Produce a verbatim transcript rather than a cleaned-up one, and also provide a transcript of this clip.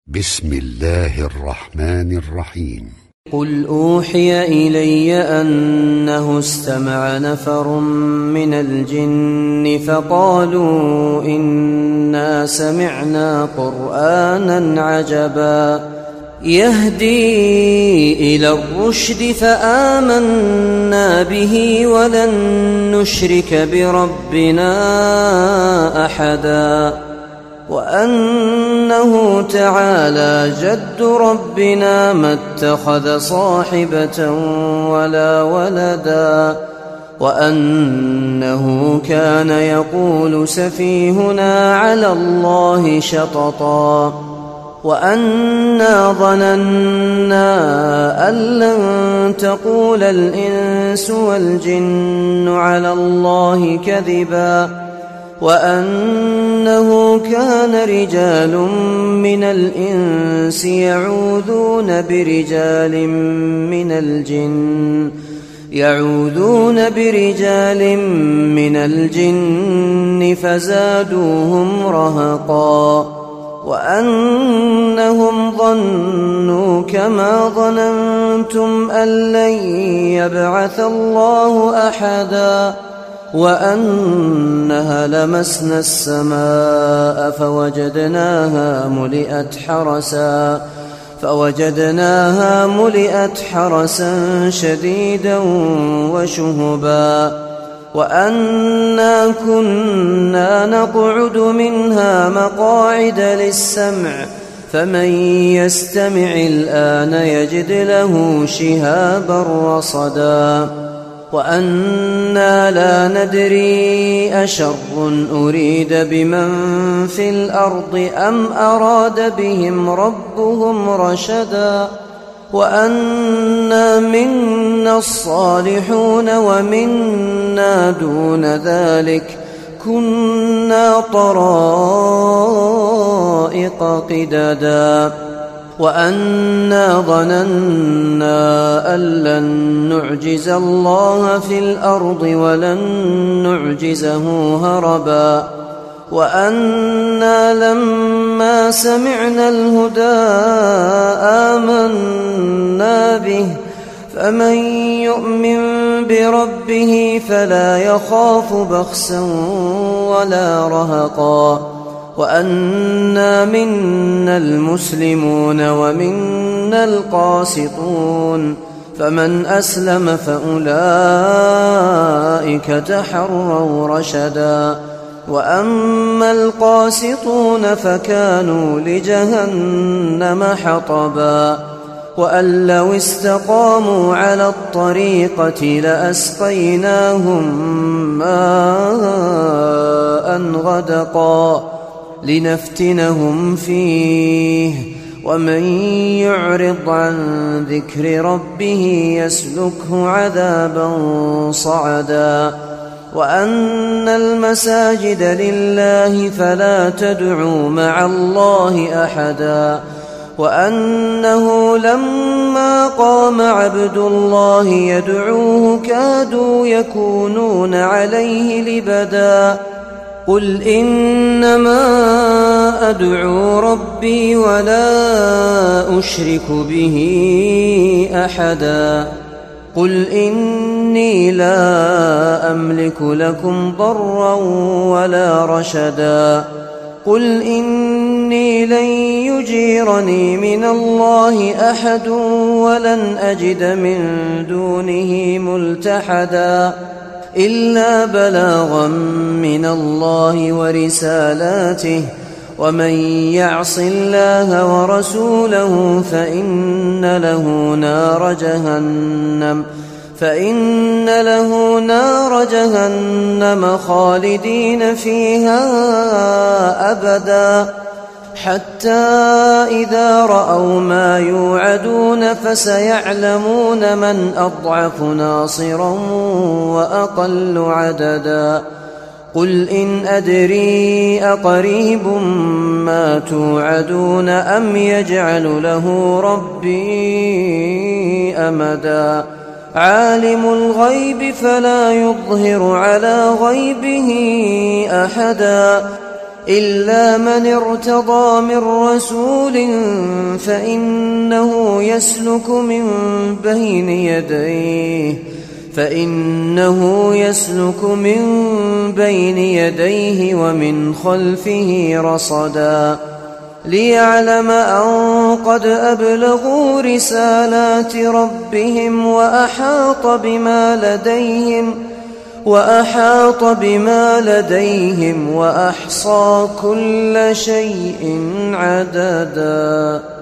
بسم الله الرحمن الرحيم. قل أوحي إلي أنه استمع نفر من الجن فقالوا إنا سمعنا قرآنا عجبا يهدي إلى الرشد فآمنا به ولن نشرك بربنا أحدا وأنه تعالى جد ربنا ما اتخذ صاحبة ولا ولدا وأنه كان يقول سفيهنا على الله شططا وأنا ظننا أن لن تقول الإنس والجن على الله كذبا وأنه كان رجال من الإنس يعوذون برجال من الجن يعوذون برجال من الجن فزادوهم رهقا وأنهم ظنوا كما ظننتم أن لن يبعث الله أحدا وأنها لمسنا السماء فوجدناها ملئت حرسا فوجدناها ملئت حرسا شديدا وشهبا وأنا كنا نقعد منها مقاعد للسمع فمن يستمع الآن يجد له شهابا رصدا وأنا لا ندري أشر أريد بمن في الأرض أم أراد بهم ربهم رشدا وأنا منا الصالحون ومنا دون ذلك كنا طرائق قددا وأنا ظننا أن لن نعجز الله في الأرض ولن نعجزه هربا وأنا لما سمعنا الهدى آمنا به فمن يؤمن بربه فلا يخاف بخسا ولا رهقا وأنا منا المسلمون ومنا القاسطون فمن أسلم فأولئك تحروا رشدا وأما القاسطون فكانوا لجهنم حطبا وأن لو استقاموا على الطريقة لأسقيناهم ماء غدقا لنفتنهم فيه ومن يعرض عن ذكر ربه يسلكه عذابا صعدا وأن المساجد لله فلا تدعوا مع الله أحدا وأنه لما قام عبد الله يدعوه كادوا يكونون عليه لبدا قل إنما أدعو ربي ولا أشرك به أحدا قل إني لا أملك لكم ضرا ولا رشدا قل إني لن يجيرني من الله أحد ولن أجد من دونه ملتحدا إلا بلاغا من الله ورسالاته ومن يعص الله ورسوله فإن له نار جهنم فإن له نار جهنم خالدين فيها أبدا حتى إذا رأوا ما يوعدون فسيعلمون من أضعف ناصرا وأقل عددا قل إن أدري أقريب ما توعدون أم يجعل له ربي أمدا عالم الغيب فلا يظهر على غيبه أحدا إلا من ارتضى من رسول فإنه يسلك من بين يديه فإنه يسلك من بين يديه ومن خلفه رصدا ليعلم أن قد أبلغوا رسالات ربهم وأحاط بما لديهم وأحاط بما لديهم وأحصى كل شيء عددا.